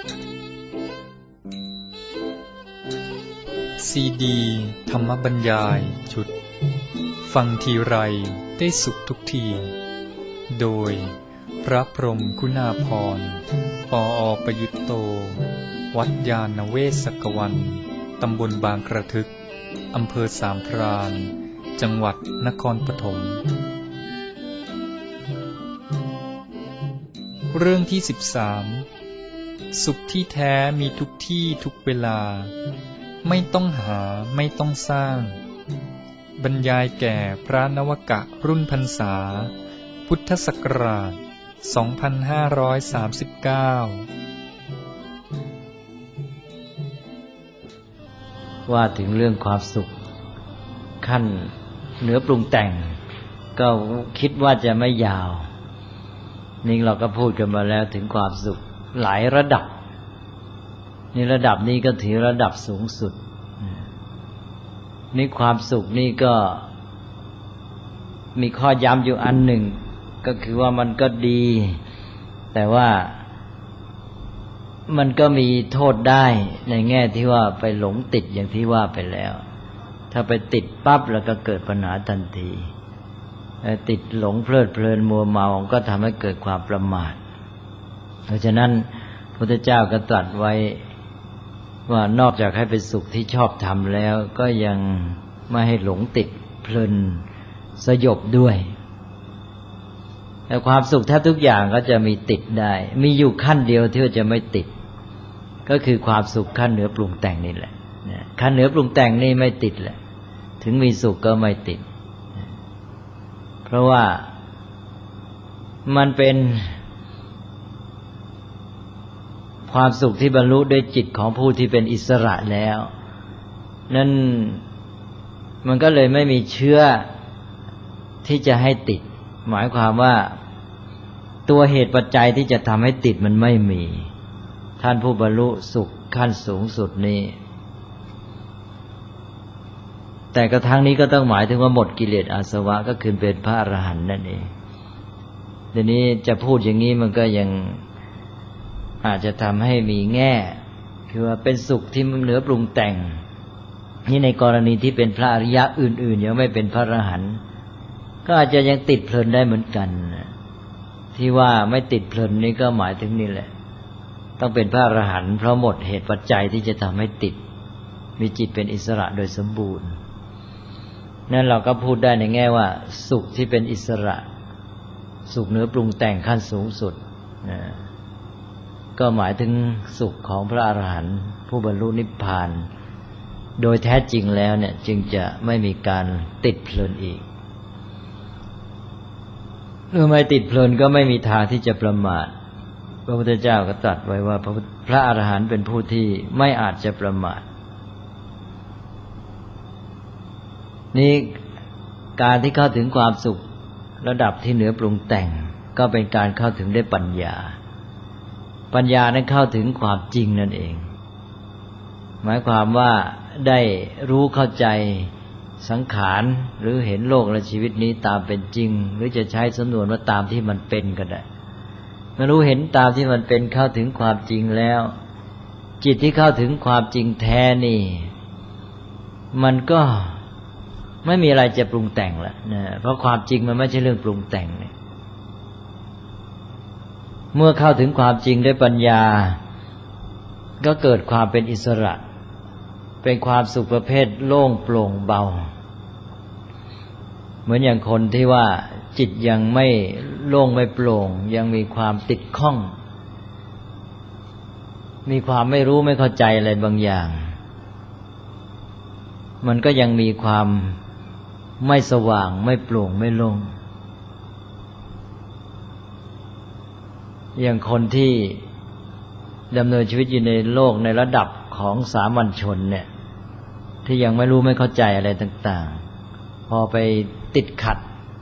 ซีดีธรรมบรรยายชุดฟังทีไรได้สุขทุกทีโดยพระพรหมคุณาภรณ์ปอ.ประยุตโตวัดญาณเวศกวันตำบลบางกระทึกอำเภอสามพรานจังหวัดนครปฐมเรื่องที่13สุขที่แท้มีทุกที่ทุกเวลาไม่ต้องหาไม่ต้องสร้างบรรยายแก่พระนวกะรุ่นพรรษาพุทธศักราช 2539 ว่าถึงเรื่องความสุขขั้นเหนือปรุงแต่งก็คิดว่าจะไม่ยาวนี่เราก็พูดกันมาแล้วถึงความสุขหลายระดับนี่ระดับนี้ก็ถือระดับสูงสุดนี่ความสุขนี่ก็มีข้อย้ำอยู่อันหนึ่งก็คือว่ามันก็ดีแต่ว่ามันก็มีโทษได้ในแง่ที่ว่าไปหลงติดอย่างที่ว่าไปแล้วถ้าไปติดปั๊บแล้วก็เกิดปัญหาทันทีติดหลงเพลิดเพลินมัวเมาก็ทำให้เกิดความประมาทเพราะฉะนั้นพระพุทธเจ้าก็ตรัสไว้ว่านอกจากให้เป็นสุขที่ชอบทำแล้วก็ยังไม่ให้หลงติดเพลินสยบด้วยแต่ความสุขแทบทุกอย่างก็จะมีติดได้มีอยู่ขั้นเดียวที่จะไม่ติดก็คือความสุขขั้นเหนือปรุงแต่งนี่แหละขั้นเหนือปรุงแต่งนี่ไม่ติดแหละถึงมีสุขก็ไม่ติดเพราะว่ามันเป็นความสุขที่บรรลุด้วยจิตของผู้ที่เป็นอิสระแล้วนั่นมันก็เลยไม่มีเชื้อที่จะให้ติดหมายความว่าตัวเหตุปัจจัยที่จะทำให้ติดมันไม่มีท่านผู้บรรลุสุขขั้นสูงสุดนี้แต่กระทั่งนี้ก็ต้องหมายถึงว่าหมดกิเลสอาสวะก็คือเป็นพระอรหันต์นั่นเองทีนี้จะพูดอย่างนี้มันก็ยังอาจจะทำให้มีแง่คือว่าเป็นสุขที่เหนือปรุงแต่งนี่ในกรณีที่เป็นพระอริยะอื่นๆยังไม่เป็นพระอรหันต์ก็อาจจะยังติดเพลินได้เหมือนกันที่ว่าไม่ติดเพลินนี่ก็หมายถึงนี่แหละต้องเป็นพระอรหันต์เพราะหมดเหตุปัจจัยที่จะทำให้ติดมีจิตเป็นอิสระโดยสมบูรณ์นั่นเราก็พูดได้ในแง่ว่าสุขที่เป็นอิสระสุขเหนือปรุงแต่งขั้นสูงสุดก็หมายถึงสุขของพระอรหันต์ผู้บรรลุนิพพานโดยแท้จริงแล้วเนี่ยจึงจะไม่มีการติดเพลินอีกเมื่อไม่ติดเพลินก็ไม่มีทางที่จะประมาทพระพุทธเจ้าก็ตรัสไว้ว่าพระอรหันต์เป็นผู้ที่ไม่อาจจะประมาทนี่การที่เข้าถึงความสุขระดับที่เหนือปรุงแต่งก็เป็นการเข้าถึงได้ปัญญานั้นเข้าถึงความจริงนั่นเองหมายความว่าได้รู้เข้าใจสังขารหรือเห็นโลกและชีวิตนี้ตามเป็นจริงหรือจะใช้สำนวนว่าตามที่มันเป็นก็ได้เมื่อรู้เห็นตามที่มันเป็นเข้าถึงความจริงแล้วจิตที่เข้าถึงความจริงแท้นี่มันก็ไม่มีอะไรจะปรุงแต่งแล้วนะเพราะความจริงมันไม่ใช่เรื่องปรุงแต่งเนี่ยเมื่อเข้าถึงความจริงด้วยปัญญาก็เกิดความเป็นอิสระเป็นความสุขประเภทโล่งโปร่งเบาเหมือนอย่างคนที่ว่าจิตยังไม่โล่งไม่โปร่งยังมีความติดข้องมีความไม่รู้ไม่เข้าใจอะไรบางอย่างมันก็ยังมีความไม่สว่างไม่โปร่งไม่โล่งอย่างคนที่ดำเนินชีวิตอยู่ในโลกในระดับของสามัญชนเนี่ยที่ยังไม่รู้ไม่เข้าใจอะไรต่างๆพอไปติดขัด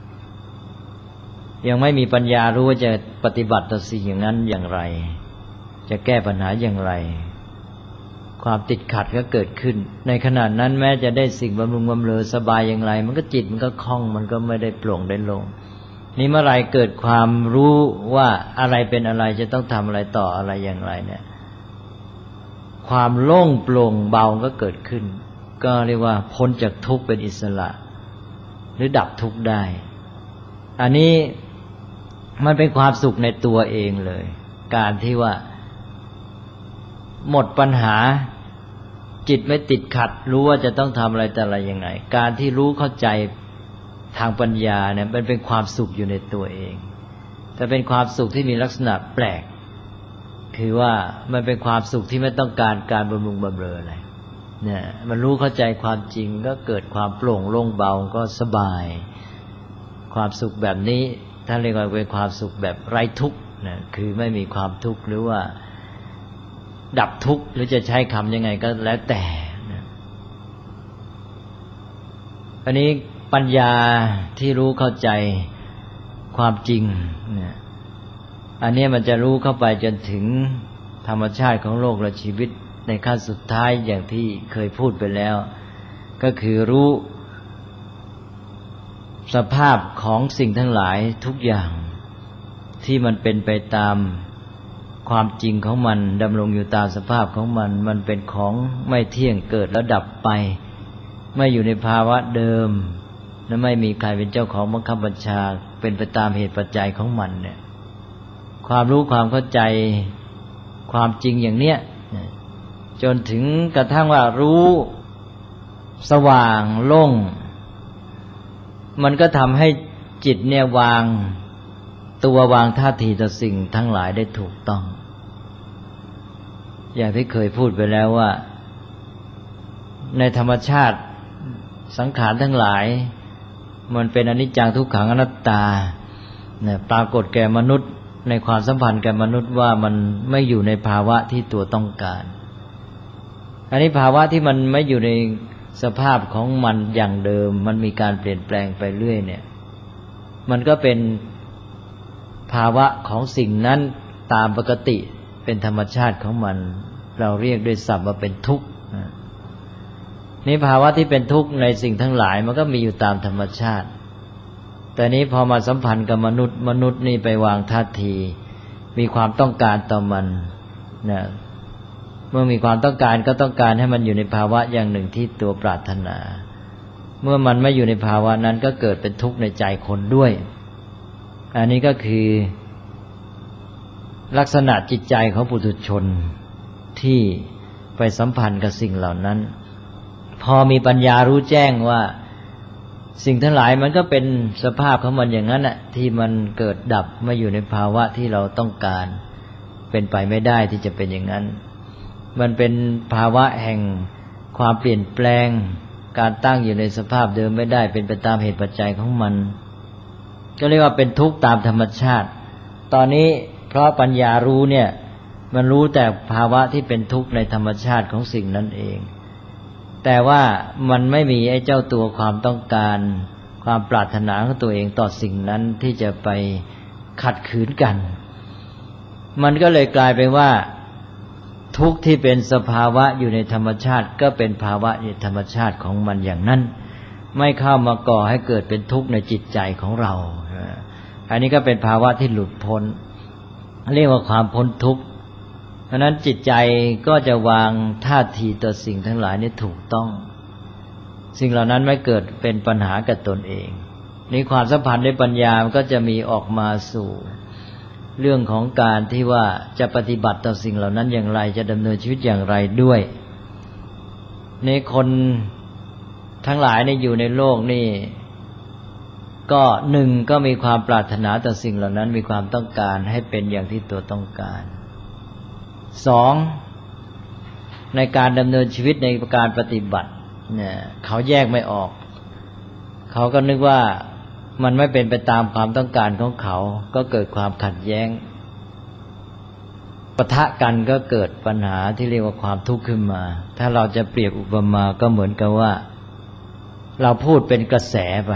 ยังไม่มีปัญญารู้ว่าจะปฏิบัติต่อสิ่งอย่างนั้นอย่างไรจะแก้ปัญหาอย่างไรความติดขัดก็เกิดขึ้นในขณะนั้นแม้จะได้สิ่งบำรุงบำเรอสบายอย่างไรมันก็จิตมันก็คล่องมันก็ไม่ได้โปร่งได้โล่งนี่เมื่อไรเกิดความรู้ว่าอะไรเป็นอะไรจะต้องทำอะไรต่ออะไรอย่างไรเนี่ยความโล่งโปร่งเบาก็เกิดขึ้นก็เรียกว่าพ้นจากทุกข์เป็นอิสระหรือดับทุกข์ได้อันนี้มันเป็นความสุขในตัวเองเลยการที่ว่าหมดปัญหาจิตไม่ติดขัดรู้ว่าจะต้องทำอะไรแต่อะไรยังไงการที่รู้เข้าใจทางปัญญาเนี่ยมันเป็นความสุขอยู่ในตัวเองแต่เป็นความสุขที่มีลักษณะแปลกคือว่ามันเป็นความสุขที่ไม่ต้องการการบำรุงบำเรออะไรเนี่ยมันรู้เข้าใจความจริงก็เกิดความโปร่งโล่งเบาก็สบายความสุขแบบนี้ท่านเรียกว่าเป็นความสุขแบบไร้ทุกข์นะคือไม่มีความทุกข์หรือว่าดับทุกข์หรือจะใช้คำยังไงก็แล้วแต่นะอันนี้ปัญญาที่รู้เข้าใจความจริงนะอันนี้มันจะรู้เข้าไปจนถึงธรรมชาติของโลกและชีวิตในขั้นสุดท้ายอย่างที่เคยพูดไปแล้วก็คือรู้สภาพของสิ่งทั้งหลายทุกอย่างที่มันเป็นไปตามความจริงของมันดำรงอยู่ตามสภาพของมันมันเป็นของไม่เที่ยงเกิดแล้วดับไปไม่อยู่ในภาวะเดิมและไม่มีใครเป็นเจ้าของบังคับบัญชาเป็นไปตามเหตุปัจจัยของมันเนี่ยความรู้ความเข้าใจความจริงอย่างเนี้ยจนถึงกระทั่งว่ารู้สว่างโล่งมันก็ทำให้จิตเนี่ยวางตัววางท่าทีต่อสิ่งทั้งหลายได้ถูกต้องอย่างที่เคยพูดไปแล้วว่าในธรรมชาติสังขารทั้งหลายมันเป็นอนิจจังทุกขังอนัตตาเนี่ยปรากฏแก่มนุษย์ในความสัมพันธ์แก่มนุษย์ว่ามันไม่อยู่ในภาวะที่ตัวต้องการอันนี้ภาวะที่มันไม่อยู่ในสภาพของมันอย่างเดิมมันมีการเปลี่ยนแปลงไปเรื่อยเนี่ยมันก็เป็นภาวะของสิ่งนั้นตามปกติเป็นธรรมชาติของมันเราเรียกด้วยศัพท์ว่าเป็นทุกข์นี่ภาวะที่เป็นทุกข์ในสิ่งทั้งหลายมันก็มีอยู่ตามธรรมชาติแต่นี้พอมาสัมพันธ์กับมนุษย์นี่ไปวางท่าทีมีความต้องการต่อมันนะเมื่อมีความต้องการก็ต้องการให้มันอยู่ในภาวะอย่างหนึ่งที่ตัวปรารถนาเมื่อมันไม่อยู่ในภาวะนั้นก็เกิดเป็นทุกข์ในใจคนด้วยอันนี้ก็คือลักษณะจิตใจของปุถุชนที่ไปสัมพันธ์กับสิ่งเหล่านั้นพอมีปัญญารู้แจ้งว่าสิ่งทั้งหลายมันก็เป็นสภาพของมันอย่างนั้นน่ะที่มันเกิดดับไม่อยู่ในภาวะที่เราต้องการเป็นไปไม่ได้ที่จะเป็นอย่างนั้นมันเป็นภาวะแห่งความเปลี่ยนแปลงการตั้งอยู่ในสภาพเดิมไม่ได้เป็นไปตามเหตุปัจจัยของมันก็เรียกว่าเป็นทุกข์ตามธรรมชาติตอนนี้เพราะปัญญารู้เนี่ยมันรู้แต่ภาวะที่เป็นทุกข์ในธรรมชาติของสิ่งนั้นเองแต่ว่ามันไม่มีไอ้เจ้าตัวความต้องการความปรารถนาของตัวเองต่อสิ่งนั้นที่จะไปขัดขืนกันมันก็เลยกลายเป็นว่าทุกข์ที่เป็นสภาวะอยู่ในธรรมชาติก็เป็นภาวะในธรรมชาติของมันอย่างนั้นไม่เข้ามาก่อให้เกิดเป็นทุกข์ในจิตใจของเราอันนี้ก็เป็นภาวะที่หลุดพ้นเรียกว่าความพ้นทุกข์เพราะนั้นจิตใจก็จะวางท่าทีต่อสิ่งทั้งหลายนี้ถูกต้องสิ่งเหล่านั้นไม่เกิดเป็นปัญหากับตนเองนี่ความสัมพันธ์ด้วยปัญญามันก็จะมีออกมาสู่เรื่องของการที่ว่าจะปฏิบัติต่อสิ่งเหล่านั้นอย่างไรจะดำเนินชีวิตอย่างไรด้วยในคนทั้งหลายในอยู่ในโลกนี่ก็หนึ่งก็มีความปรารถนาต่อสิ่งเหล่านั้นมีความต้องการให้เป็นอย่างที่ตัวต้องการสองในการดำเนินชีวิตในการปฏิบัติเนี่ยเขาแยกไม่ออกเขาก็นึกว่ามันไม่เป็นไปตามความต้องการของเขาก็เกิดความขัดแย้งปะทะกันก็เกิดปัญหาที่เรียกว่าความทุกข์ขึ้นมาถ้าเราจะเปรียบอุปมาก็เหมือนกับว่าเราพูดเป็นกระแสไป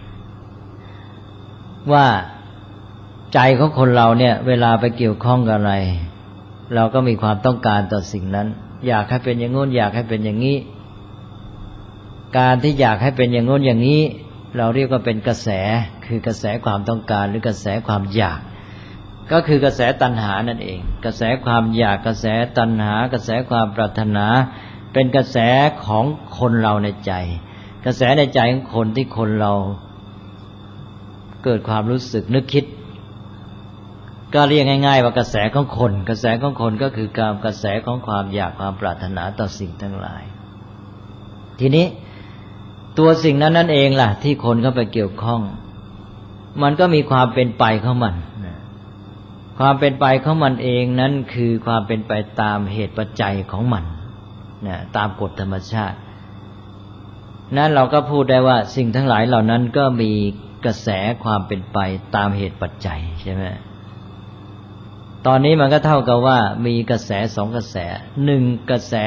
ว่าใจของคนเราเนี่ยเวลาไปเกี่ยวข้องกับอะไรเราก็มีความต้องการต่อสิ่งนั้นอยากให้เป็นอย่างโน้นอยากให้เป็นอย่างนี้การที่อยากให้เป็นอย่างโน้นอย่างนี้เราเรียกว่าเป็นกระแสคือกระแสความต้องการหรือกระแสความอยากก็คือกระแสตัณหานั่นเองกระแสความอยากกระแสตัณหากระแสความปรารถนาเป็นกระแสของคนเราในใจกระแสในใจของคนที่คนเราเกิดความรู้สึกนึกคิดก็เรียกง่ายๆว่ากระแสของคนกระแสของคนก็คือการกระแสของความอยากความปรารถนาต่อสิ่งทั้งหลายทีนี้ตัวสิ่งนั้นนั่นเองล่ะที่คนเข้าไปเกี่ยวข้องมันก็มีความเป็นไปของมันความเป็นไปของมันเองนั้นคือความเป็นไปตามเหตุปัจจัยของมันตามกฎธรรมชาตินั้นเราก็พูดได้ว่าสิ่งทั้งหลายเหล่านั้นก็มีกระแสความเป็นไปตามเหตุปัจจัยใช่ไหมตอนนี้มันก็เท่ากับว่ามีกระแสสองกระแสหนึ่งกระแส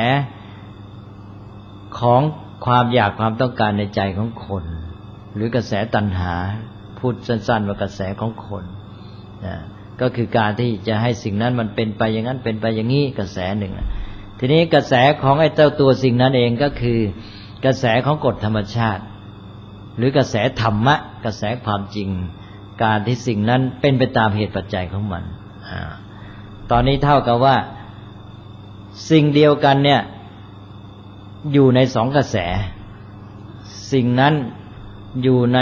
ของความอยากความต้องการในใจของคนหรือกระแสตัณหาพูดสั้นๆว่ากระแสของคนก็คือการที่จะให้สิ่งนั้นมันเป็นไปอย่างนั้นเป็นไปอย่างนี้กระแสหนึ่งทีนี้กระแสของไอ้เจ้าตัวสิ่งนั้นเองก็คือกระแสของกฎธรรมชาติหรือกระแสธรรมะกระแสความจริงการที่สิ่งนั้นเป็นไปตามเหตุปัจจัยของมันตอนนี้เท่ากับว่าสิ่งเดียวกันเนี่ยอยู่ในสองกระแสสิ่งนั้นอยู่ใน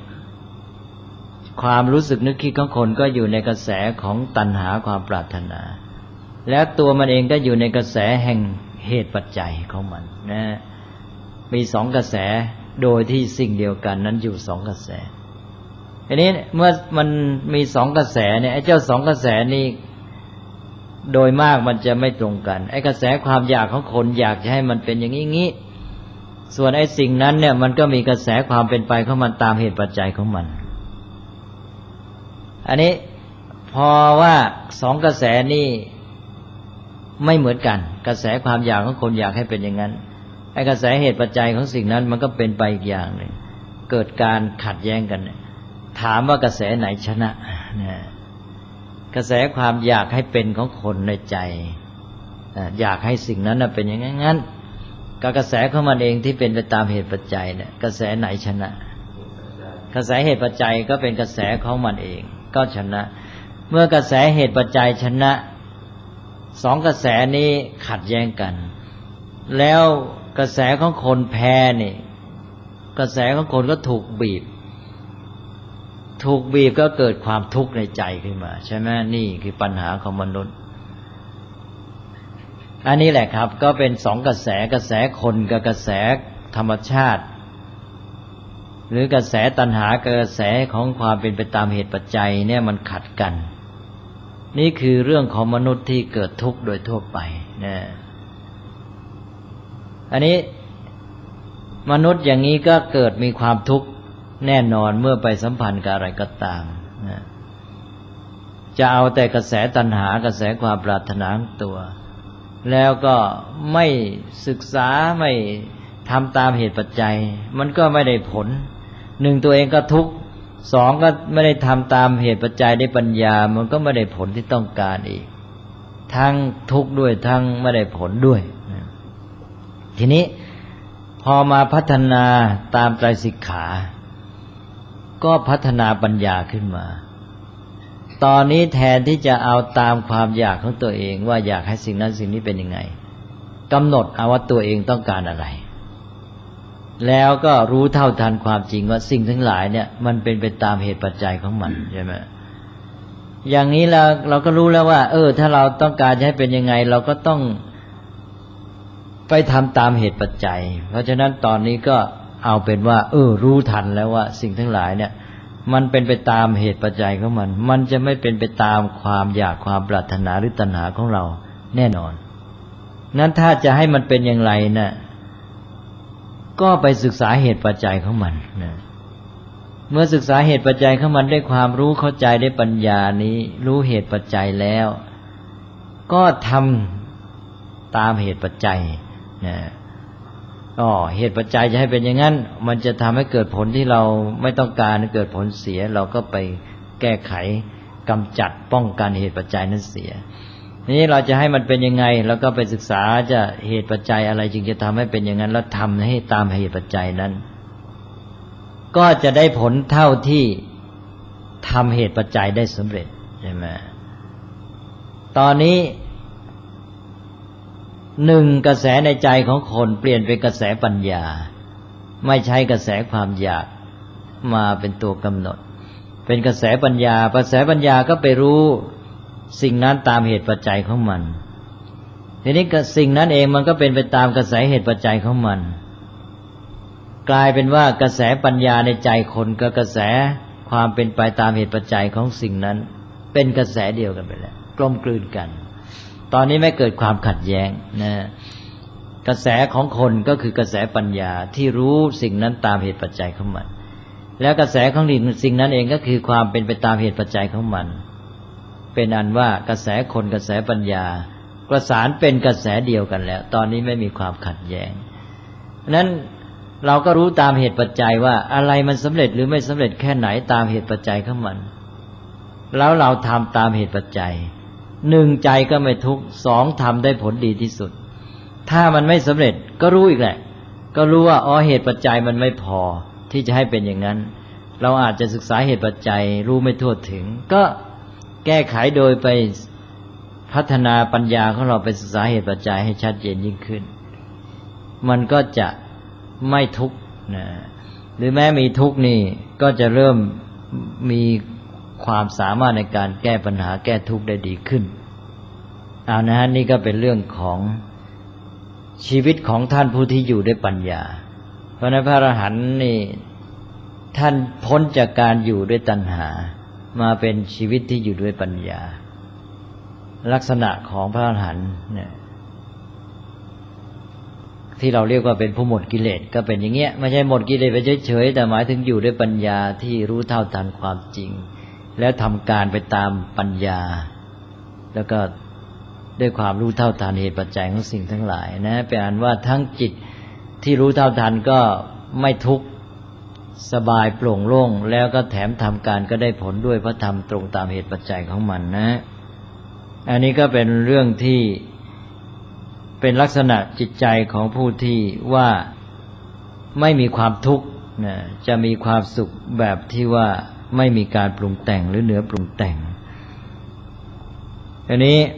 ความรู้สึกนึกคิดของคนก็อยู่ในกระแสของตัณหาความปรารถนาแล้วตัวมันเองก็อยู่ในกระแสแห่งเหตุปัจจัยของมันนะมีสองกระแสโดยที่สิ่งเดียวกันนั้นอยู่สองกระแสทีนี้เมื่อมันมีสองกระแสเนี่ยไอ้เจ้าสองกระแสนี้โดยมากมันจะไม่ตรงกันไอ้กระแสความอยากของคนอยากจะให้มันเป็นอย่างนี้ส่วนไอ้สิ่งนั้นเนี่ยมันก็มีกระแสความเป็นไปของมันตามเหตุปัจจัยของมันอันนี้พอว่าสองกระแสนี่ไม่เหมือนกันกระแสความอยากของคนอยากให้เป็นอย่างนั้นไอ้กระแสเหตุปัจจัยของสิ่งนั้นมันก็เป็นไปอีกอย่างหนึ่งเกิดการขัดแย้งกันถามว่ากระแสไหนชนะกระแสความอยากให้เป็นของคนในใจอยากให้สิ่งนั้นเป็นอย่างนั้นกับกระแสของมันเองที่เป็นไปตามเหตุปัจจัยเนี่ยกระแสไหนชนะกระแสเหตุปัจจัยก็เป็นกระแสของมันเองก็ชนะเมื่อกระแสเหตุปัจจัยชนะสองกระแสนี้ขัดแย้งกันแล้วกระแสของคนแพ้นี่กระแสของคนก็ถูกบีบก็เกิดความทุกข์ในใจขึ้นมาใช่ไหมนี่คือปัญหาของมนุษย์อันนี้แหละครับก็เป็นสองกระแสกระแสคนกับกระแสธรรมชาติหรือกระแสตัณหากระแสของความเป็นไปตามเหตุปัจจัยเนี่ยมันขัดกันนี่คือเรื่องของมนุษย์ที่เกิดทุกข์โดยทั่วไปนะอันนี้มนุษย์อย่างนี้ก็เกิดมีความทุกข์แน่นอนเมื่อไปสัมพันธ์กับอะไรก็ตามนะจะเอาแต่กระแสตัณหากระแสความปรารถนาของตัวแล้วก็ไม่ศึกษาไม่ทำตามเหตุปัจจัยมันก็ไม่ได้ผลหนึ่งตัวเองก็ทุกข์สองก็ไม่ได้ทำตามเหตุปัจจัยได้ปัญญามันก็ไม่ได้ผลที่ต้องการอีกทั้งทุกข์ด้วยทั้งไม่ได้ผลด้วยทีนี้พอมาพัฒนาตามไตรสิกขาก็พัฒนาปัญญาขึ้นมาตอนนี้แทนที่จะเอาตามความอยากของตัวเองว่าอยากให้สิ่งนั้นสิ่งนี้เป็นยังไงกำหนดเอาว่าตัวเองต้องการอะไรแล้วก็รู้เท่าทันความจริงว่าสิ่งทั้งหลายเนี่ยมันเป็นไปตามเหตุปัจจัยของมันใช่ไหมอย่างนี้เราก็รู้แล้วว่าถ้าเราต้องการให้เป็นยังไงเราก็ต้องไปทำตามเหตุปัจจัยเพราะฉะนั้นตอนนี้ก็เอาเป็นว่ารู้ทันแล้วว่าสิ่งทั้งหลายเนี่ยมันเป็นไปตามเหตุปัจจัยของมันจะไม่เป็นไปตามความอยากความปรารถนาหรือตัณหาของเราแน่นอนนั้นถ้าจะให้มันเป็นอย่างไรนะก็ไปศึกษาเหตุปัจจัยของมันนะเมื่อศึกษาเหตุปัจจัยของมันด้วยความรู้เข้าใจได้ปัญญานี้รู้เหตุปัจจัยแล้วก็ทำตามเหตุปัจจัยนะเหตุปัจจัยจะให้เป็นอย่างนั้นมันจะทำให้เกิดผลที่เราไม่ต้องการเกิดผลเสียเราก็ไปแก้ไขกำจัดป้องกันเหตุปัจจัยนั้นเสียนี้เราจะให้มันเป็นยังไงเราก็ไปศึกษาจะเหตุปัจจัยอะไรจึงจะทำให้เป็นอย่างนั้นแล้วทำให้ตามเหตุปัจจัยนั้นก็จะได้ผลเท่าที่ทำเหตุปัจจัยได้สำเร็จใช่ไหมตอนนี้หนึ่งกระแสในใจของคนเปลี่ยนเป็นกระแสปัญญาไม่ใช้กระแสความอยากมาเป็นตัวกำหนดเป็นกระแสปัญญากระแสปัญญาก็ไปรู้สิ่งนั้นตามเหตุปัจจัยของมันทีนี้สิ่งนั้นเองมันก็เป็นไปตามกระแสเหตุปัจจัยของมันกลายเป็นว่ากระแสปัญญาในใจคนกับกระแสความเป็นไปตามเหตุปัจจัยของสิ่งนั้นเป็นกระแสเดียวกันไปแล้วกลมกลืนกันตอนนี้ไม่เกิดความขัดแย้งนะกระแสของคนก็คือกระแสปัญญาที่รู้สิ่งนั้นตามเหตุปัจจัยของมันแล้วกระแสของสิ่งนั้นเองก็คือความเป็นไปตามเหตุปัจจัยของมันเป็นอันว่ากระแสคนกระแสปัญญาประสานเป็นกระแสเดียวกันแล้วตอนนี้ไม่มีความขัดแย้งนั้นเราก็รู้ตามเหตุปัจจัยว่าอะไรมันสำเร็จหรือไม่สำเร็จแค่ไหนตามเหตุปัจจัยของมันแล้วเราทำตามเหตุปัจจัยหนึ่งใจก็ไม่ทุกข์สองทำได้ผลดีที่สุดถ้ามันไม่สำเร็จก็รู้อีกแหละก็รู้ว่าอ๋อเหตุปัจจัยมันไม่พอที่จะให้เป็นอย่างนั้นเราอาจจะศึกษาเหตุปัจจัยรู้ไม่ทั่วถึงก็แก้ไขโดยไปพัฒนาปัญญาของเราไปศึกษาเหตุปัจจัยให้ชัดเจนยิ่งขึ้นมันก็จะไม่ทุกข์นะหรือแม้มีทุกข์นี่ก็จะเริ่มมีความสามารถในการแก้ปัญหาแก้ทุกข์ได้ดีขึ้นเอานะฮะนี่ก็เป็นเรื่องของชีวิตของท่านผู้ที่อยู่ด้วยปัญญาเพราะนั้นพระอรหันต์นี่ท่านพ้นจากการอยู่ด้วยตัณหามาเป็นชีวิตที่อยู่ด้วยปัญญาลักษณะของพระอรหันต์เนี่ยที่เราเรียกว่าเป็นผู้หมดกิเลสก็เป็นอย่างเงี้ยไม่ใช่หมดกิเลสไปเฉยๆแต่หมายถึงอยู่ด้วยปัญญาที่รู้เท่าทันความจริงแล้วทำการไปตามปัญญาแล้วก็ด้วยความรู้เท่าทันเหตุปัจจัยของสิ่งทั้งหลายนะเป็นอันว่าทั้งจิตที่รู้เท่าทันก็ไม่ทุกข์สบายโปร่งโล่งแล้วก็แถมทำการก็ได้ผลด้วยเพราะทำตรงตามเหตุปัจจัยของมันนะอันนี้ก็เป็นเรื่องที่เป็นลักษณะจิตใจของผู้ที่ว่าไม่มีความทุกข์นะจะมีความสุขแบบที่ว่าไม่มีการปรุงแต่งหรือเหนือปรุงแต่งอันนี้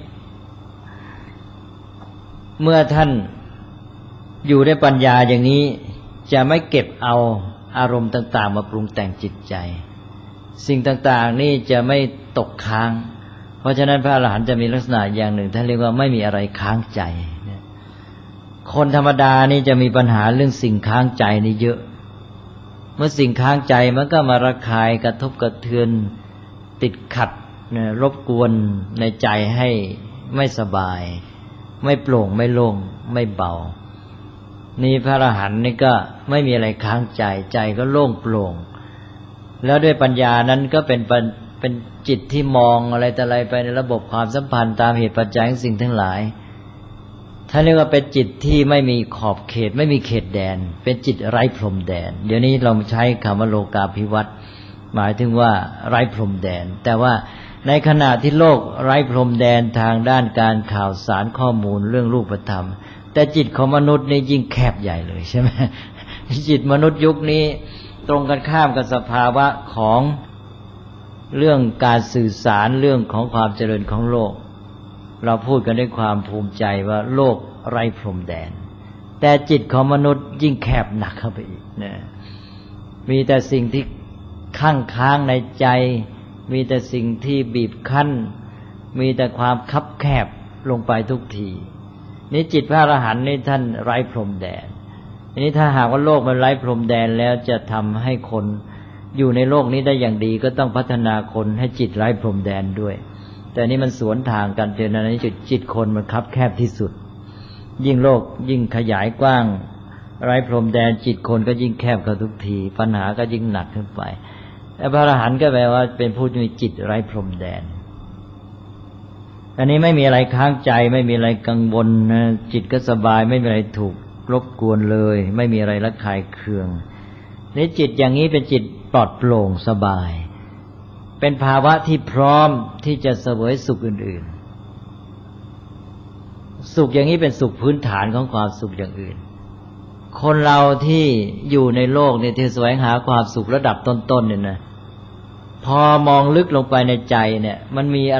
เมื่อท่านอยู่ในปัญญาอย่างนี้จะไม่เก็บเอาอารมณ์ต่างๆมาปรุงแต่งจิตใจสิ่งต่างๆนี่จะไม่ตกค้างเพราะฉะนั้นพระอรหันต์จะมีลักษณะอย่างหนึ่งท่านเรียกว่าไม่มีอะไรค้างใจคนธรรมดานี่จะมีปัญหาเรื่องสิ่งค้างใจนี่เยอะเมื่อสิ่งค้างใจมันก็มาระคายกระทบกระเทือนติดขัดรบกวนในใจให้ไม่สบายไม่โปร่งไม่โล่งไม่เบานี่พระอรหันต์นี่ก็ไม่มีอะไรค้างใจใจก็โล่งโปร่งแล้วด้วยปัญญานั้นก็เป็นจิตที่มองอะไรแต่อะไรไปในระบบความสัมพันธ์ตามเหตุปัจจัยของสิ่งทั้งหลายท่านเรียกว่าเป็นจิตที่ไม่มีขอบเขตไม่มีเขตแดนเป็นจิตไร้พรมแดนเดี๋ยวนี้เราใช้คำว่าโลกาภิวัตน์หมายถึงว่าไร้พรมแดนแต่ว่าในขณะที่โลกไร้พรมแดนทางด้านการข่าวสารข้อมูลเรื่องรูปธรรมแต่จิตของมนุษย์นี่ยิ่งแคบใหญ่เลยใช่ไหมจิตมนุษย์ยุคนี้ตรงกันข้ามกับสภาวะของเรื่องการสื่อสารเรื่องของความเจริญของโลกเราพูดกันด้วยความภูมิใจว่าโลกไร้พรมแดนแต่จิตของมนุษย์ยิ่งแคบหนักเข้าไปอีกนะมีแต่สิ่งที่ค้างในใจมีแต่สิ่งที่บีบคั้นมีแต่ความคับแคบลงไปทุกทีนี่จิตพระอรหันต์นี่ท่านไร้พรมแดนนี้ถ้าหากว่าโลกมันไร้พรมแดนแล้วจะทำให้คนอยู่ในโลกนี้ได้อย่างดีก็ต้องพัฒนาคนให้จิตไร้พรมแดนด้วยแต่นี่มันสวนทางกันเจอในจิตคนมันคับแคบที่สุดยิ่งโลกยิ่งขยายกว้างไร้พรมแดนจิตคนก็ยิ่งแคบเข้าทุกทีปัญหาก็ยิ่งหนักขึ้นไปแต่พระอรหันต์ก็แปลว่าเป็นผู้มีจิตไร้พรมแดนอันนี้ไม่มีอะไรค้างใจไม่มีอะไรกังวลนะจิตก็สบายไม่มีอะไรถูกรบกวนเลยไม่มีอะไรระคายเคืองนี่จิตอย่างนี้เป็นจิตปลอดโปร่งสบายเป็นภาวะที่พร้อมที่จะเสวยสุขอื่นๆสุขอย่างนี้เป็นสุขพื้นฐานของความสุขอย่างอื่นคนเราที่อยู่ในโลกเนี่ยที่แสวงหาความสุขระดับต้นๆเนี่ยนะพอมองลึกลงไปในใจเนี่ยมันมีอะไร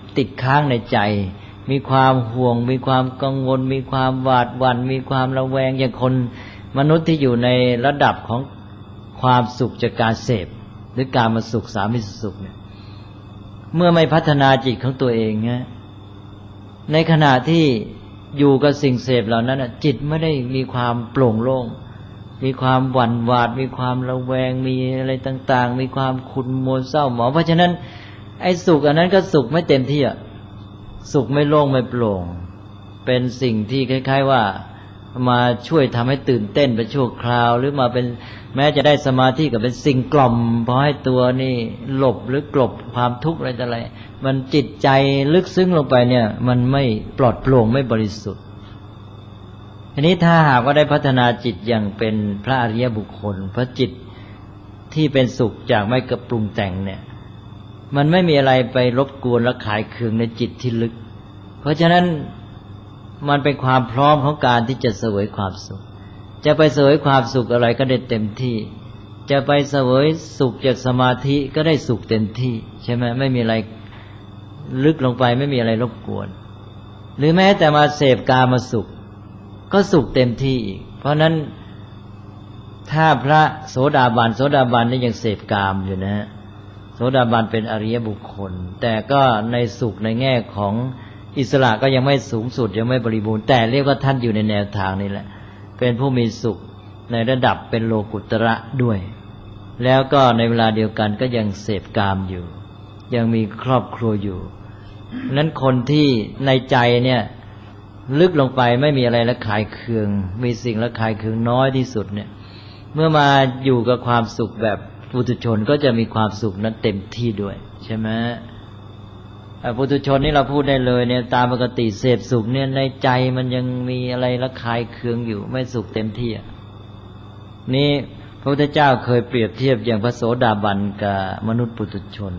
ติดค้างในใจมีความห่วงมีความกังวลมีความหวาดหวั่นมีความระแวงอย่างคนมนุษย์ที่อยู่ในระดับของความสุขจากการเสพหรือการมาสุขสามิสสุขเนี่ยเมื่อไม่พัฒนาจิตของตัวเองนะในขณะที่อยู่กับสิ่งเสพเหล่านั้นจิตไม่ได้มีความโปร่งโล่งมีความหวั่นหวาดมีความระแวงมีอะไรต่างๆมีความขุ่นมัวเศร้าหมองเพราะฉะนั้นไอ้สุขอันนั้นก็สุขไม่เต็มที่อ่ะสุขไม่โล่งไม่โปร่งเป็นสิ่งที่คล้ายๆว่ามาช่วยทำให้ตื่นเต้นไปชั่วคราวหรือมาเป็นแม้จะได้สมาธิก็เป็นสิ่งกล่อมพอให้ตัวนี่หลบหรือกลบความทุกข์อะไรต่ออะไรมันจิตใจลึกซึ้งลงไปเนี่ยมันไม่ปลอดโปร่งไม่บริสุทธิ์ทีนี้ถ้าหากว่าได้พัฒนาจิตอย่างเป็นพระอริยบุคคลพระจิตที่เป็นสุขจากไม่กระปรุงแต่งเนี่ยมันไม่มีอะไรไปรบกวนและขายเคืองในจิตที่ลึกเพราะฉะนั้นมันเป็นความพร้อมของการที่จะเสวยความสุขจะไปเสวยความสุขอะไรก็ได้เต็มที่จะไปเสวยสุขจากสมาธิก็ได้สุขเต็มที่ใช่ไหมไม่มีอะไรลึกลงไปไม่มีอะไรรบกวนหรือแม้แต่มาเสพกามสุขก็สุขเต็มที่อีกเพราะนั้นถ้าพระโสดาบันนี่ยังเสพกามอยู่นะฮะโสดาบันเป็นอริยบุคคลแต่ก็ในสุขในแง่ของอิสระก็ยังไม่สูงสุดยังไม่บริบูรณ์แต่เรียกว่าท่านอยู่ในแนวทางนี้แหละเป็นผู้มีสุขในระดับเป็นโลกุตระด้วยแล้วก็ในเวลาเดียวกันก็ยังเสพกามอยู่ยังมีครอบครัวอยู่นั้นคนที่ในใจเนี่ยลึกลงไปไม่มีอะไรละขายเคืองมีสิ่งละขายเคืองน้อยที่สุดเนี่ยเมื่อมาอยู่กับความสุขแบบปุถุชนก็จะมีความสุขนั้นเต็มที่ด้วยใช่ไหมปุถุชนนี่เราพูดได้เลยเนี่ยตามปกติเสพสุขเนี่ยในใจมันยังมีอะไรละคายเคืองอยู่ไม่สุขเต็มที่นี่พระพุทธเจ้าเคยเปรียบเทียบอย่างพระโสดาบันกับมนุษย์ปุถุชน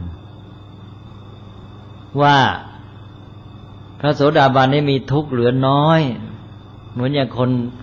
ว่าพระโสดาบันนี่มีทุกข์เหลือน้อยเหมือนอย่าง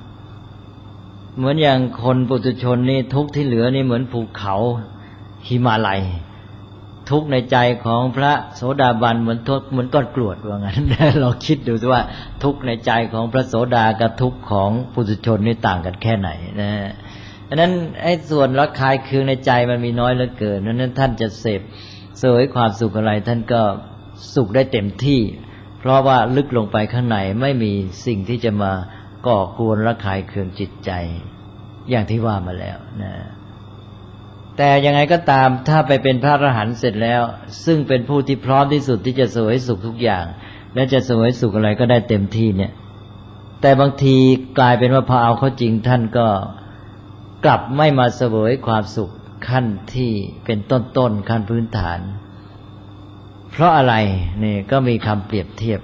คนปุถุชนนี่ทุกข์ที่เหลือนี่เหมือนภูเขาหิมาลัยทุกข์ในใจของพระโสดาบันเหมือนก้อนกรวดว่างั้นเราคิดดูสิว่าทุกข์ในใจของพระโสดากับทุกข์ของปุถุชนนี่ต่างกันแค่ไหนนะฉะนั้นไอ้ส่วนละคายเคืองในใจมันมีน้อยเหลือเกินนั้นท่านจะเสวยความสุขอะไรท่านก็สุขได้เต็มที่เพราะว่าลึกลงไปข้างในไม่มีสิ่งที่จะมาก่อกวนละคายเคืองจิตใจอย่างที่ว่ามาแล้วนะแต่ยังไงก็ตามถ้าไปเป็นพระอรหันต์เสร็จแล้วซึ่งเป็นผู้ที่พร้อมที่สุดที่จะเสวยสุขทุกอย่างและจะเสวยสุขอะไรก็ได้เต็มที่เนี่ยแต่บางทีกลายเป็นว่าพอเอาเข้าจริงท่านก็กลับไม่มาเสวยความสุขขั้นที่เป็นต้นๆขั้นพื้นฐานเพราะอะไรนี่ก็มีคำเปรียบเทียบ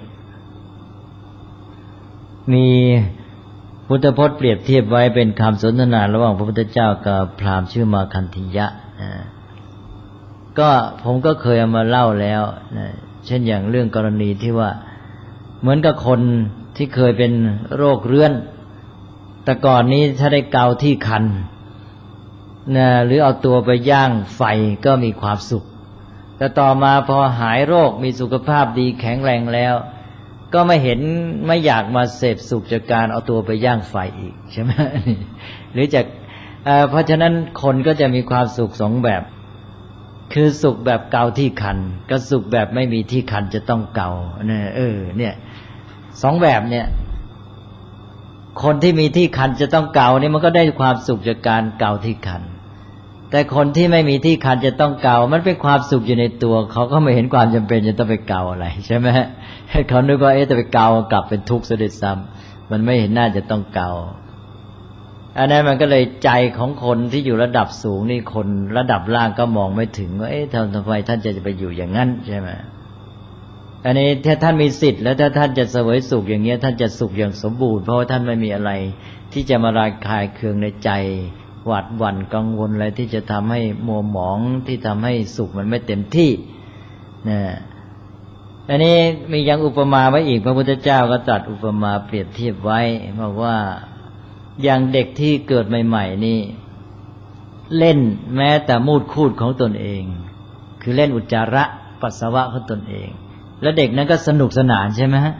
มีพุทธพจน์เปรียบเทียบไว้เป็นคำสนทนาระหว่างพระพุทธเจ้ากับพราหมณ์ชื่อมาคันธิยะก็ผมก็เคยเอามาเล่าแล้วเช่นอย่างเรื่องกรณีที่ว่าเหมือนกับคนที่เคยเป็นโรคเรื้อนแต่ก่อนนี้ถ้าได้เกาที่คันหรือเอาตัวไปย่างไฟก็มีความสุขแต่ต่อมาพอหายโรคมีสุขภาพดีแข็งแรงแล้วก็ไม่อยากมาเสพสุขจากการเอาตัวไปย่างไฟอีกใช่ไหมหรือจากเพราะฉะนั้นคนก็จะมีความสุขสองแบบคือสุขแบบเกาที่คันกับสุขแบบไม่มีที่คันจะต้องเกาเนี่ยสองแบบเนี่ยคนที่มีที่คันจะต้องเกาเนี่ยมันก็ได้ความสุขจากการเกาที่คันแต่คนที่ไม่มีที่คันจะต้องเกามันเป็นความสุขอยู่ในตัวเขาก็ไม่เห็นความจำเป็นจะต้องไปเกาอะไรใช่ไหมเขานึกว่าจะไปเกากลับเป็นทุกข์ซะด้วยซ้ำมันไม่เห็นน่าจะต้องเกาอันนั้นมันก็เลยใจของคนที่อยู่ระดับสูงนี่คนระดับล่างก็มองไม่ถึงว่าทำไมท่านจะไปอยู่อย่างนั้นใช่ไหมอันนี้ถ้าท่านมีสิทธิ์แล้วถ้าท่านจะเสวยสุขอย่างเงี้ยท่านจะสุขอย่างสมบูรณ์เพราะว่าท่านไม่มีอะไรที่จะมาระคายเคืองในใจหวาดหวั่นกังวลอะไรที่จะทำให้มัวหมองที่ทำให้สุขมันไม่เต็มที่นะอันนี้มียังอุปมาไว้อีกพระพุทธเจ้าก็ตรัสอุปมาเปรียบเทียบไว้บอกว่าอย่างเด็กที่เกิดใหม่ๆนี่เล่นแม้แต่มูดคูดของตนเองคือเล่นอุจจาระปัสสาวะของตนเองแล้วเด็กนั้นก็สนุกสนานใช่ไหมฮะ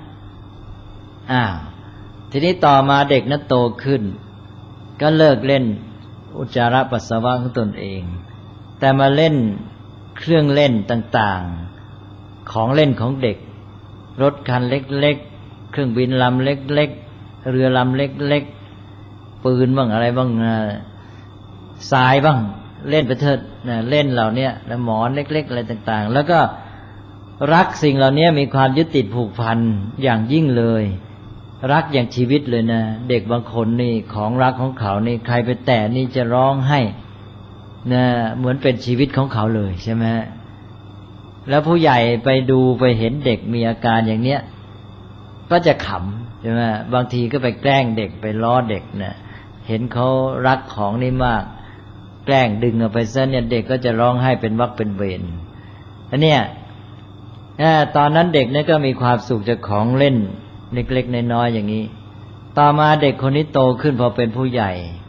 ทีนี้ต่อมาเด็กนั้นโตขึ้นก็เลิกเล่นอุจจาระปัสสาวะของตนเองแต่มาเล่นเครื่องเล่นต่างๆของเล่นของเด็กรถคันเล็กๆเครื่องบินลำเล็กๆเรือลำเล็กๆปืนบ้างอะไรบ้างทรายบ้างเล่นไปเถิดเล่นเหล่านี้แล้วหมอนเล็กๆอะไรต่างๆแล้วก็รักสิ่งเหล่านี้มีความยึดติดผูกพันอย่างยิ่งเลยรักอย่างชีวิตเลยนะเด็กบางคนนี่ของรักของเขานี่ใครไปแตะนี่จะร้องไห้นะเหมือนเป็นชีวิตของเขาเลยใช่ไหมแล้วผู้ใหญ่ไปดูไปเห็นเด็กมีอาการอย่างเนี้ยก็จะขำใช่ไหมบางทีก็ไปแกล้งเด็กไปล้อเด็กนะเห็นเขารักของนี่มากแกล้งดึงเอาไปซะเนี่ยเด็กก็จะร้องไห้เป็นวรรคเป็นเวรอันเนี้ยตอนนั้นเด็กเนี่ยก็มีความสุขจากของเล่นเล็กๆน้อยๆอย่างนี้ต่อมาเด็กคนนี้โตขึ้นพอเป็นผู้ใหญ่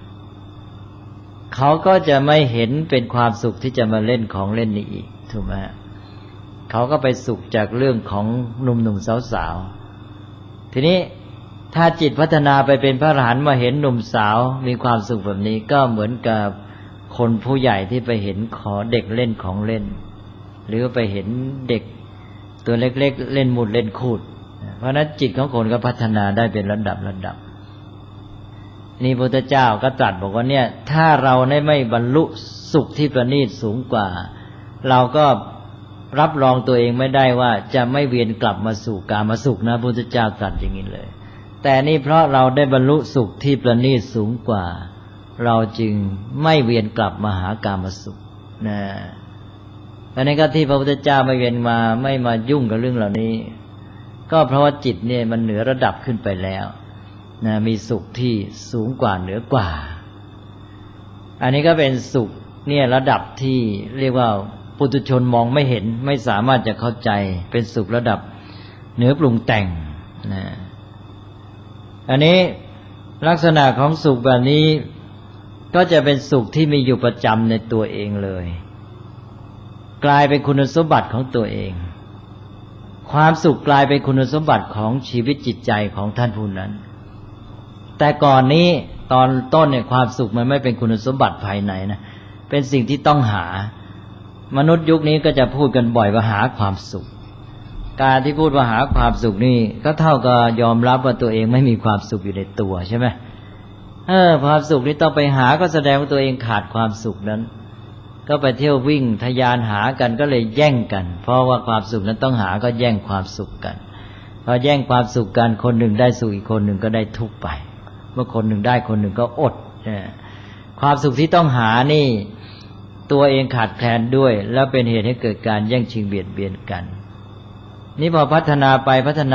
เขาก็จะไม่เห็นเป็นความสุขที่จะมาเล่นของเล่นนี้อีกถูกไหมเขาก็ไปสุขจากเรื่องของหนุ่มๆสาวๆทีนี้ถ้าจิตพัฒนาไปเป็นพระอรหันต์มาเห็นหนุ่มสาวมีความสุขแบบนี้ก็เหมือนกับคนผู้ใหญ่ที่ไปเห็นขอเด็กเล่นของเล่นหรือไปเห็นเด็กตัวเล็กๆเล่นหมุดเล่นคูดเพราะนั้นจิตของคนก็พัฒนาได้เป็นระดับนี่พระพุทธเจ้าก็ตรัสบอกว่าเนี่ยถ้าเราได้ไม่บรรลุสุขที่ประณีตสูงกว่าเราก็รับรองตัวเองไม่ได้ว่าจะไม่เวียนกลับมาสู่กามสุขนะพระพุทธเจ้าตรัสอย่างนี้เลยแต่นี่เพราะเราได้บรรลุสุขที่ประณีตสูงกว่าเราจึงไม่เวียนกลับมาหากามสุขนะอันนี้ก็ที่พระพุทธเจ้าไม่เวียนมาไม่มายุ่งกับเรื่องเหล่านี้ก็เพราะว่าจิตเนี่ยมันเหนือระดับขึ้นไปแล้วนะมีสุขที่สูงกว่าเหนือกว่าอันนี้ก็เป็นสุขเนี่ยระดับที่เรียกว่าปุถุชนมองไม่เห็นไม่สามารถจะเข้าใจเป็นสุขระดับเหนือปรุงแต่งนะอันนี้ลักษณะของสุขแบบนี้ก็จะเป็นสุขที่มีอยู่ประจำในตัวเองเลยกลายเป็นคุณสมบัติของตัวเองความสุขกลายเป็นคุณสมบัติของชีวิตจิตใจของท่านผู้นั้นแต่ก่อนนี้ตอนต้นเนี่ยความสุขมันไม่เป็นคุณสมบัติภายในนะเป็นสิ่งที่ต้องหามนุษย์ยุคนี้ก็จะพูดกันบ่อยว่าหาความสุขการที่พูดว่าหาความสุขนี่ก็เท่ากับยอมรับว่าตัวเองไม่มีความสุขอยู่ในตัวใช่ไหมความสุขนี้ต้องไปหาก็แสดงว่าตัวเองขาดความสุขนั้นก็ไปเที่ยววิ่งทะยานหากันก็เลยแย่งกันเพราะว่าความสุขนั้นต้องหาก็แย่งความสุขกันพอแย่งความสุขกันคนหนึ่งได้สุขอีกคนหนึ่งก็ได้ทุกข์ไปเมื่อคนหนึ่งได้คนหนึ่งก็อดความสุขที่ต้องหานี่ตัวเองขาดแคลนด้วยแล้วเป็นเหตุให้เกิดการแย่งชิงเบียดเบียนกันนี่พอพัฒนาไป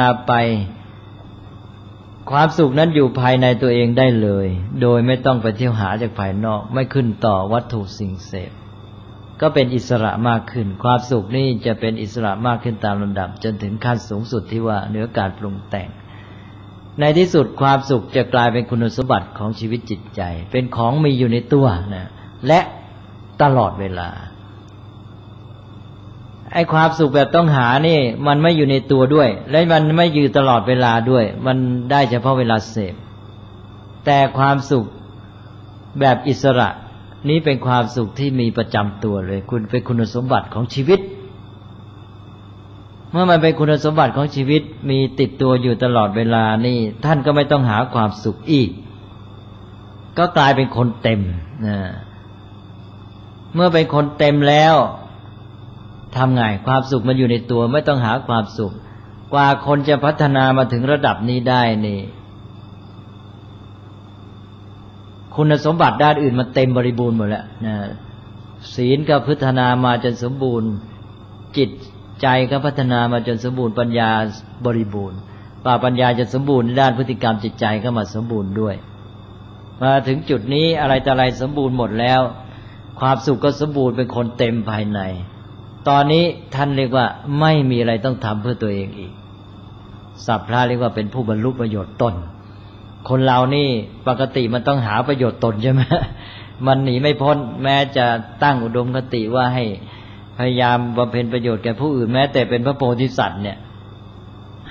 ความสุขนั้นอยู่ภายในตัวเองได้เลยโดยไม่ต้องไปเที่ยวหาจากภายนอกไม่ขึ้นต่อวัตถุสิ่งเสพก็เป็นอิสระมากขึ้นความสุขนี่จะเป็นอิสระมากขึ้นตามลำดับจนถึงขั้นสูงสุดที่ว่าเหนือการปรุงแต่งในที่สุดความสุขจะกลายเป็นคุณสมบัติของชีวิตจิตใจเป็นของมีอยู่ในตัวนะและตลอดเวลาไอ้ความสุขแบบต้องหานี่มันไม่อยู่ในตัวด้วยและมันไม่อยู่ตลอดเวลาด้วยมันได้เฉพาะเวลาเสพแต่ความสุขแบบอิสระนี้เป็นความสุขที่มีประจำตัวเลยคุณเป็นคุณสมบัติของชีวิตเมื่อมันเป็นคุณสมบัติของชีวิตมีติดตัวอยู่ตลอดเวลานี่ท่านก็ไม่ต้องหาความสุขอีกก็กลายเป็นคนเต็มนะเมื่อเป็นคนเต็มแล้วทำไงความสุขมันอยู่ในตัวไม่ต้องหาความสุขกว่าคนจะพัฒนามาถึงระดับนี้ได้นี่คุณสมบัติด้านอื่นมันเต็มบริบูรณ์หมดแล้วนะศีลก็พัฒนามาจนสมบูรณ์จิตใจก็พัฒนามาจนสมบูรณ์ปัญญาบริบูรณ์ปัญญาจะสมบูรณ์ด้านพฤติกรรมจิตใจก็มาสมบูรณ์ด้วยมาถึงจุดนี้อะไรแต่อะไรสมบูรณ์หมดแล้วความสุขก็สมบูรณ์เป็นคนเต็มภายในตอนนี้ท่านเรียกว่าไม่มีอะไรต้องทำเพื่อตัวเองอีกศัพท์พระเรียกว่าเป็นผู้บรรลุประโยชน์ตนคนเรานี่ปกติมันต้องหาประโยชน์ตนใช่ไหมมันหนีไม่พ้นแม้จะตั้งอุดมคติว่าให้พยายามบำเพ็ญประโยชน์แก่ผู้อื่นแม้แต่เป็นพระโพธิสัตว์เนี่ย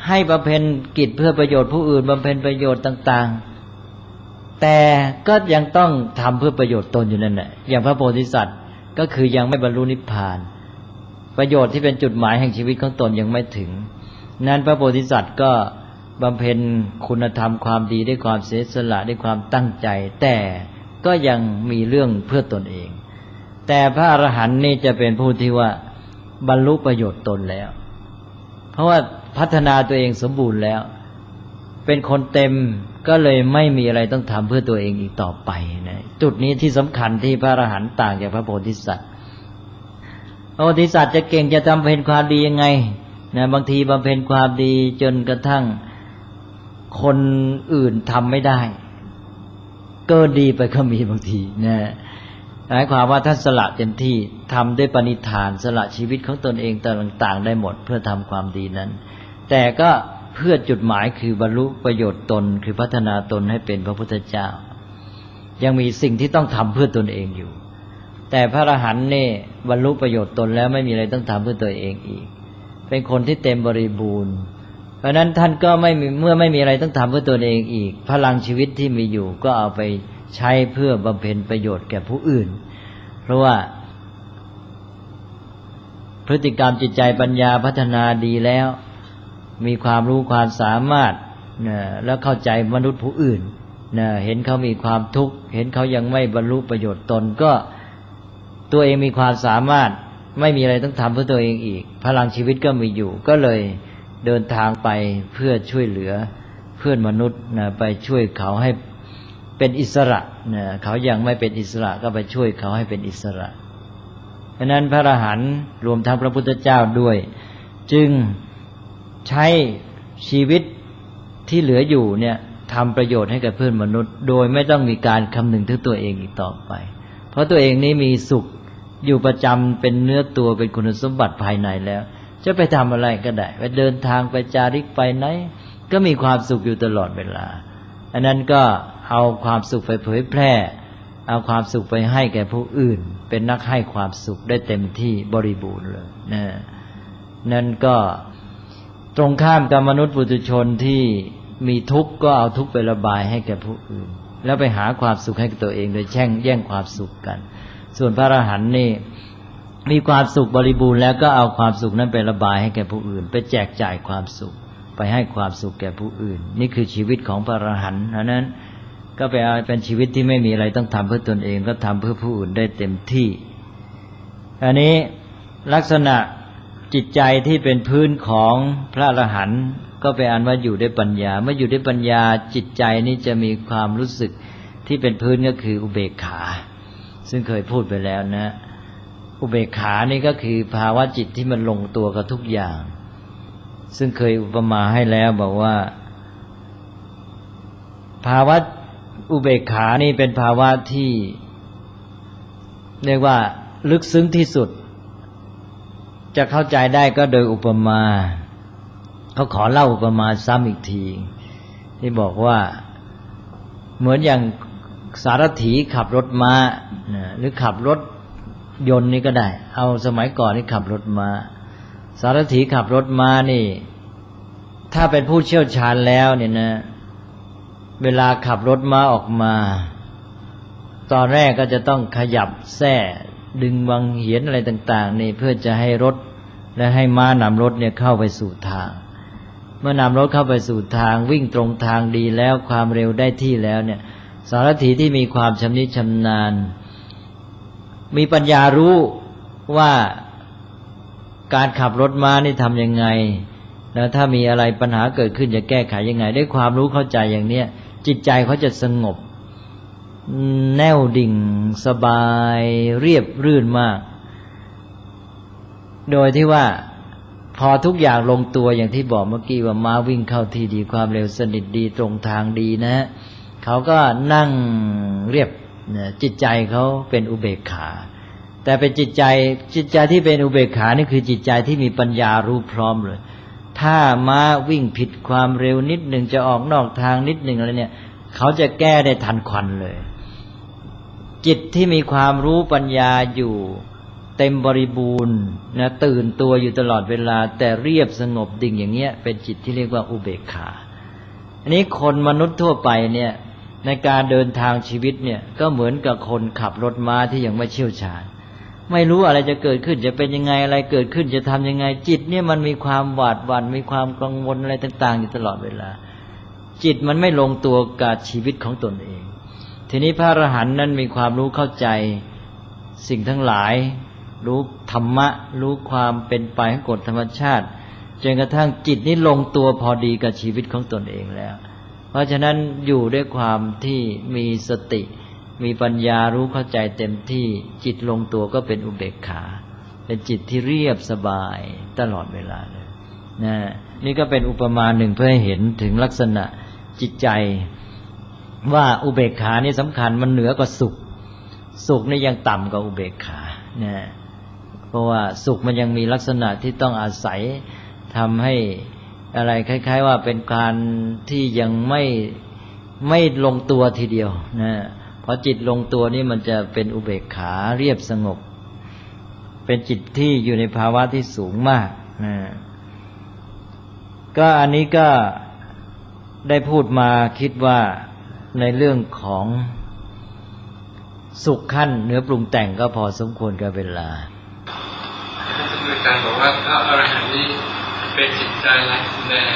ให้บำเพ็ญกิจเพื่อประโยชน์ผู้อื่นบำเพ็ญประโยชน์ต่างๆแต่ก็ยังต้องทำเพื่อประโยชน์ตนอยู่นั่นแหละอย่างพระโพธิสัตว์ก็คือยังไม่บรรลุนิพพานประโยชน์ที่เป็นจุดหมายแห่งชีวิตของตนยังไม่ถึงนั้นพระโพธิสัตว์ก็บำเพ็ญคุณธรรมความดีด้วยความเสียสละด้วยความตั้งใจแต่ก็ยังมีเรื่องเพื่อตนเองแต่พระอรหันต์นี่จะเป็นผู้ที่ว่าบรรลุประโยชน์ตนแล้วเพราะว่าพัฒนาตัวเองสมบูรณ์แล้วเป็นคนเต็มก็เลยไม่มีอะไรต้องทำเพื่อตัวเองอีกต่อไปนะจุดนี้ที่สำคัญที่พระอรหันต์ต่างจากพระโพธิสัตว์พระโพธิสัตว์จะเก่งจะทำเพ็ญความดียังไงนะบางทีบำเพ็ญความดีจนกระทั่งคนอื่นทำไม่ได้เกินดีไปก็มีบางทีนะหมายความว่าท่านสละเต็มที่ทำด้วยปณิธานสละชีวิตของตนเองต่างๆได้หมดเพื่อทำความดีนั้นแต่ก็เพื่อจุดหมายคือบรรลุประโยชน์ตนคือพัฒนาตนให้เป็นพระพุทธเจ้ายังมีสิ่งที่ต้องทำเพื่อตนเองอยู่แต่พระอรหันต์นี่บรรลุประโยชน์ตนแล้วไม่มีอะไรต้องทำเพื่อตัวเองอีกเป็นคนที่เต็มบริบูรณ์เพราะนั้นท่านก็ไม่มีเมื่อไม่มีอะไรต้องทำเพื่อตัวเองอีกพลังชีวิตที่มีอยู่ก็เอาไปใช้เพื่อบำเพ็ญประโยชน์แก่ผู้อื่นเพราะว่าพฤติกรรมจิตใจปัญญาพัฒนาดีแล้วมีความรู้ความสามารถแล้วเข้าใจมนุษย์ผู้อื่นเห็นเขามีความทุกข์เห็นเขายังไม่บรรลุประโยชน์ตนก็ตัวเองมีความสามารถไม่มีอะไรต้องทำเพื่อตัวเองอีกพลังชีวิตก็มีอยู่ก็เลยเดินทางไปเพื่อช่วยเหลือเพื่อนมนุษย์ไปช่วยเขาให้เป็นอิสระเขายังไม่เป็นอิสระก็ไปช่วยเขาให้เป็นอิสระเพราะนั้นพระอรหันต์รวมทั้งพระพุทธเจ้าด้วยจึงใช้ชีวิตที่เหลืออยู่เนี่ยทำประโยชน์ให้กับเพื่อนมนุษย์โดยไม่ต้องมีการคำนึงถึงตัวเองอีกต่อไปเพราะตัวเองนี้มีสุขอยู่ประจำเป็นเนื้อตัวเป็นคุณสมบัติภายในแล้วจะไปทำอะไรก็ได้ไปเดินทางไปจาริกไปไหนก็มีความสุขอยู่ตลอดเวลาอันนั้นก็เอาความสุขไปเผยแพร่เอาความสุขไปให้แก่ผู้อื่นเป็นนักให้ความสุขได้เต็มที่บริบูรณ์เลยนั่นก็ตรงข้ามกับมนุษย์ปุถุชนที่มีทุกข์ก็เอาทุกข์ไประบายให้แก่ผู้อื่นแล้วไปหาความสุขให้กับตัวเองโดยแย่งความสุขกันส่วนพระอรหันต์นี่มีความสุขบริบูรณ์แล้วก็เอาความสุขนั้นไประบายให้แก่ผู้อื่นไปแจกจ่ายความสุขไปให้ความสุขแก่ผู้อื่นนี่คือชีวิตของพระอรหันต์นั้นก็เป็นชีวิตที่ไม่มีอะไรต้องทำเพื่อตนเองก็ทำเพื่อผู้อื่นได้เต็มที่อันนี้ลักษณะจิตใจที่เป็นพื้นของพระอรหันต์ก็เป็นอันว่าอยู่ด้วยปัญญาเมื่ออยู่ด้วยปัญญาจิตใจนี้จะมีความรู้สึกที่เป็นพื้นก็คืออุเบกขาซึ่งเคยพูดไปแล้วนะอุเบกขานี่ก็คือภาวะจิตที่มันลงตัวกับทุกอย่างซึ่งเคยอุปมาให้แล้วบอกว่าภาวะอุเบกขานี่เป็นภาวะที่เรียกว่าลึกซึ้งที่สุดจะเข้าใจได้ก็โดยอุปมาเขาขอเล่าอุปมาซ้ำอีกทีที่บอกว่าเหมือนอย่างสารถีขับรถม้าหรือขับรถยนต์นี่ก็ได้เอาสมัยก่อนนี่ขับรถม้าสารถีขับรถม้านี่ถ้าเป็นผู้เชี่ยวชาญแล้วเนี่ยนะเวลาขับรถม้าออกมาตอนแรกก็จะต้องขยับแส้ดึงวังเหียนอะไรต่างๆนี่เพื่อจะให้รถและให้ม้านำรถเนี่ยเข้าไปสู่ทางเมื่อนำรถเข้าไปสู่ทางวิ่งตรงทางดีแล้วความเร็วได้ที่แล้วเนี่ยสารถีที่มีความชำนิชำนาญมีปัญญารู้ว่าการขับรถม้านี่ทำยังไงแล้วถ้ามีอะไรปัญหาเกิดขึ้นจะแก้ไขยังไงด้วยความรู้เข้าใจอย่างเนี้ยจิตใจเขาจะสงบแน่วดิ่งสบายเรียบรื่นมากโดยที่ว่าพอทุกอย่างลงตัวอย่างที่บอกเมื่อกี้ว่าม้าวิ่งเข้าที่ดีความเร็วสนิทดีตรงทางดีนะเขาก็นั่งเรียบจิตใจเขาเป็นอุเบกขาแต่เป็นจิตใจที่เป็นอุเบกขานี่คือจิตใจที่มีปัญญารู้พร้อมเลยถ้าม้าวิ่งผิดความเร็วนิดหนึ่งจะออกนอกทางนิดหนึ่งอะไรเนี่ยเขาจะแก้ได้ทันควันเลยจิตที่มีความรู้ปัญญาอยู่เต็มบริบูรณ์นะตื่นตัวอยู่ตลอดเวลาแต่เรียบสงบดิ่งอย่างเงี้ยเป็นจิตที่เรียกว่าอุเบกขาอันนี้คนมนุษย์ทั่วไปเนี่ยในการเดินทางชีวิตเนี่ยก็เหมือนกับคนขับรถม้าที่ยังไม่เชี่ยวชาญไม่รู้อะไรจะเกิดขึ้นจะเป็นยังไงอะไรเกิดขึ้นจะทำยังไงจิตเนี่ยมันมีความหวาดหวั่นมีความกังวลอะไรต่างๆอยู่ตลอดเวลาจิตมันไม่ลงตัวกับชีวิตของตนเองทีนี้พระอรหันต์นั้นมีความรู้เข้าใจสิ่งทั้งหลายรู้ธรรมะรู้ความเป็นไปของกฎธรรมชาติจนกระทั่งจิตนี้ลงตัวพอดีกับชีวิตของตนเองแล้วเพราะฉะนั้นอยู่ด้วยความที่มีสติมีปัญญารู้เข้าใจเต็มที่จิตลงตัวก็เป็นอุเบกขาเป็นจิตที่เรียบสบายตลอดเวลาเลยนะนี่ก็เป็นอุปมาหนึ่งเพื่อให้เห็นถึงลักษณะจิตใจว่าอุเบกขานี่สำคัญมันเหนือกว่าสุขสุขนี่ยังต่ำกว่าอุเบกขานะเพราะว่าสุขมันยังมีลักษณะที่ต้องอาศัยทำให้อะไรคล้ายๆว่าเป็นการที่ยังไม่ลงตัวทีเดียวนะพอจิตลงตัวนี่มันจะเป็นอุเบกขาเรียบสงบเป็นจิตที่อยู่ในภาวะที่สูงมากนะก็อันนี้ก็ได้พูดมาคิดว่าในเรื่องของสุขขั้นเหนือปรุงแต่งก็พอสมควรกับเวลาคือการบอกว่าพระอรหันต์นี้เป็นจิตใจไร้แสดง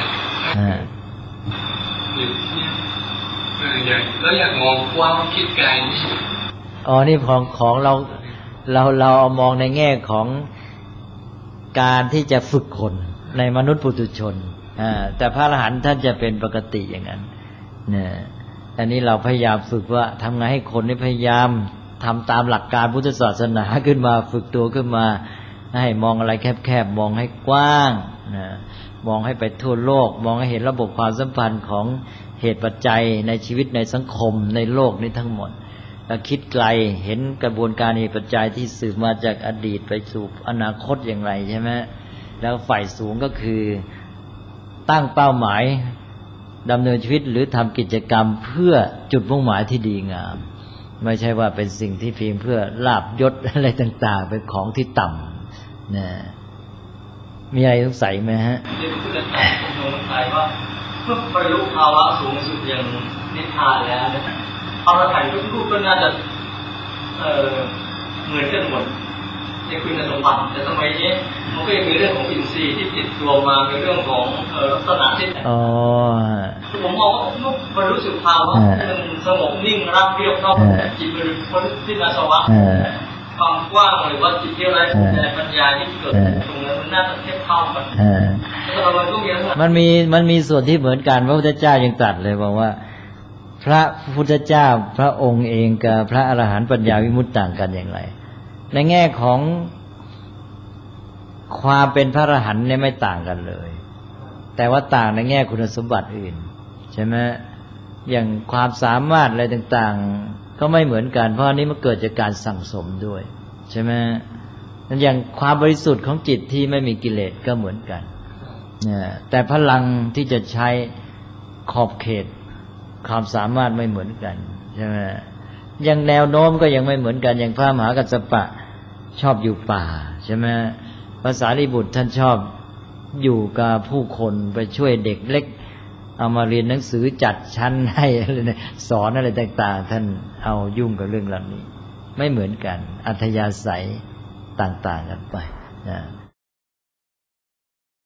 อยู่ที่อยากมองกว้างคิดไกลนี่นี่ของเราเอามองในแง่ของการที่จะฝึกคนในมนุษย์ปุถุชนแต่พระอรหันต์ท่านจะเป็นปกติอย่างนั้นเนี่ยอันนี้เราพยายามฝึกว่าทำไงให้คนนี่พยายามทำตามหลักการพุทธศาสนาขึ้นมาฝึกตัวขึ้นมาให้มองอะไรแคบๆมองให้กว้างมองให้ไปทั่วโลกมองให้เห็นระบบความสัมพันธ์ของเหตุปัจจัยในชีวิตในสังคมในโลกนี้ทั้งหมดแล้วคิดไกลเห็นกระบวนการเหตุปัจจัยที่สืบมาจากอดีตไปสู่อนาคตอย่างไรใช่ไหมแล้วฝ่ายสูงก็คือตั้งเป้าหมายดำเนินชีวิตหรือทำกิจกรรมเพื่อจุดมุ่งหมายที่ดีงามไม่ใช่ว่าเป็นสิ่งที่เพียงเพื่อลาภยศอะไรต่างๆเป็นของที่ต่ำนะมีอะไรสงสัยไหมฮะที่พูดกันต่อผมสงสัยว่าเมื่อบรรลุภาวะสูงสุดอย่างนิพพานแล้วเนี่ยอรหันต์ทุกรูปก็น่าจะเหมือนกันหมดในคุณสมบัติแต่สมัยนี้มันก็ยังมีเรื่องของอินทรีย์ที่ติดตัวมาในเรื่องของลักษณะที่ผมมองว่าเมื่อบรรลุสุภาวะมันสงบนิ่งราบเรียบเท่าจิตบริพ้นสิ้นอาสวะความกว้างหรือว่าจิตที่อะไรในปัญญาที่เกิดตรงนั้นมันน่าจะเทียบเท่ากันมันมีส่วนที่เหมือนกันพระพุทธเจ้ายังตรัสเลยบอกว่าพระพุทธเจ้าพระองค์เองกับพระอรหันต์ปัญญาวิมุตติต่างกันอย่างไรในแง่ของความเป็นพระอรหันต์เนี่ยไม่ต่างกันเลยแต่ว่าต่างในแง่คุณสมบัติอื่นใช่ไหมอย่างความสามารถอะไรต่างๆก็ไม่เหมือนกันเพราะอันนี้มันเกิดจากการสั่งสมด้วยใช่ไหมอย่างความบริสุทธิ์ของจิตที่ไม่มีกิเลสก็เหมือนกันแต่พลังที่จะใช้ขอบเขตความสามารถไม่เหมือนกันใช่ไหมอย่างแนวโน้มก็ยังไม่เหมือนกันอย่างพระมหากัสสปะชอบอยู่ป่าใช่ไหมพระสารีบุตรท่านชอบอยู่กับผู้คนไปช่วยเด็กเล็กเอามาเรียนหนังสือจัดชั้นให้อะไรสอนอะไรต่างๆท่านเอายุ่งกับเรื่องเหล่านี้ไม่เหมือนกันอัธยาศัยต่างๆกันไปนะ